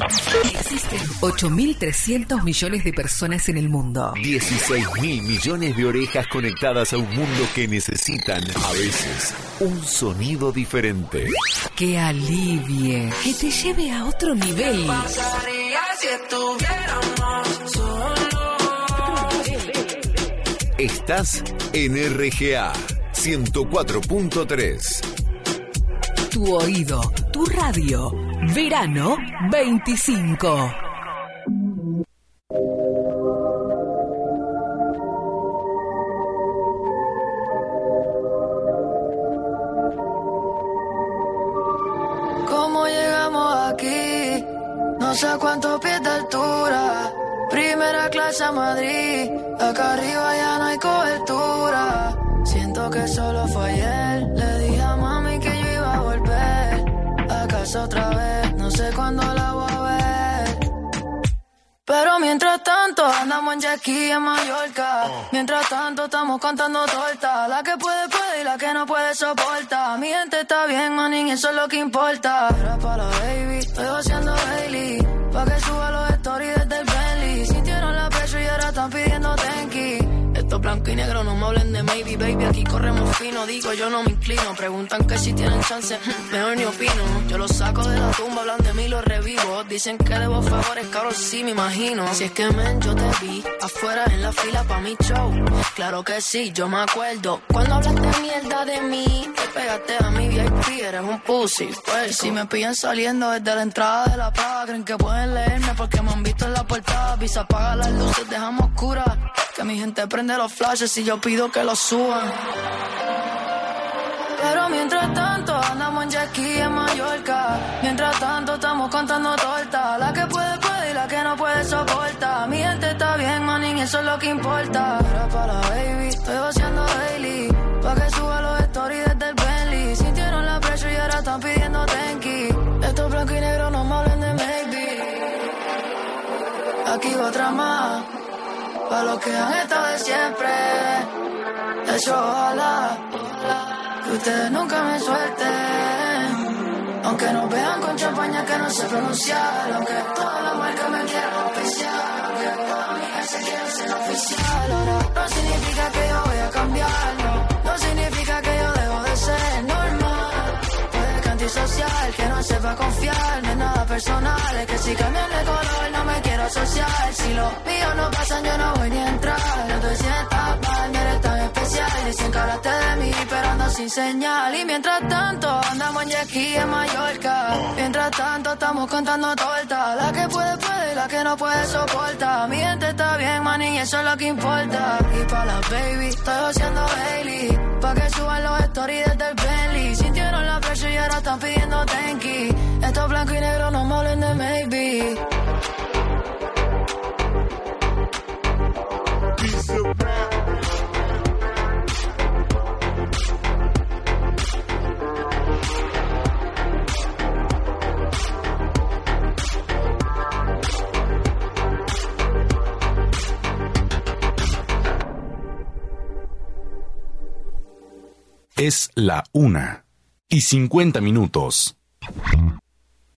Existen 8.300 millones de personas en el mundo. 16.000 millones de orejas conectadas a un mundo que necesitan, a veces, un sonido diferente. Que alivie, que te lleve a otro nivel. ¿Qué pasaría si estuviéramos solos? Estás en RGA 104.3. Tu oído, tu radio. Verano 25. ¿Cómo llegamos aquí? No sé a cuántos pies de altura. Primera clase a Madrid. Acá arriba ya no hay cobertura. Siento que solo fue ayer. Le dije a mami que yo iba a volver. ¿Acaso otra vez? No sé cuándo la voy a ver. Pero mientras tanto andamos en jet ski en Mallorca. Mientras tanto estamos contando tortas. La que puede puede y la que no puede soporta. Mi gente está bien, manín, eso es lo que importa. Era para la baby, estoy haciendo Hailey. Pa' que suba los stories desde el Bentley. Sintieron la presión y ahora están pidiendo tenki. Estos blanco y negro no me hablen de maybe, baby. Aquí corremos fino, digo yo no me inclino. Preguntan que si tienen chance, mejor ni opino. Yo los saco de la tumba, hablan de mí, los revivo. Dicen que debo favores, cabrón, sí me imagino. Si es que men, yo te vi afuera en la fila pa' mi show. Claro que sí, yo me acuerdo. Cuando hablaste mierda de mí, te pegaste a mi VIP, eres un pussy. Pues si me pillan saliendo desde la entrada de la plaza, creen que pueden leerme porque me han visto en la portada. Visa, apaga las luces, dejamos oscuras. Que mi gente prende los flashes y yo pido que los suban. Pero mientras tanto andamos en jet ski en Mallorca. Mientras tanto estamos contando tortas. La que puede puede y la que no puede soporta. Mi gente está bien, manín, eso es lo que importa. Era para la baby, estoy haciendo Hailey. Pa' que suba los stories desde el Bentley. Sintieron la presión y ahora están pidiendo tenki. Estos blanco y negro no me hablen de maybe. Aquí va otra más. Pa' los que han estado de siempre. De hecho, ojalá que ustedes nunca me suelten. Aunque nos vean con champaña que no sé pronunciar. Aunque todas las marcas me quieran auspiciar. Aunque todas mis amigas se quieran ser oficial. Ahora no significa que yo voy a cambiar. No significa que yo dejo de ser normal. Puede que antisocial, que no sepa confiar. No es nada personal, es que si cambian de color no me quiero asociar. Si los míos no pasan yo no voy ni a entrar. No te sientas mal, no eres tan especial. Dicen que hablaste de mí pero ando sin señal. Y mientras tanto andamos en jet ski en Mallorca. Mientras tanto estamos contando tortas. La que puede puede y la que no puede soporta. Mi gente está bien, man, y eso es lo que importa. Y pa' las baby estoy haciendo Hailey. Pa' que suban los stories desde el Bentley. Sintieron la presión y ahora están pidiendo tenki. Estos blanco y negro no me hablen de maybe. Es la 1:50.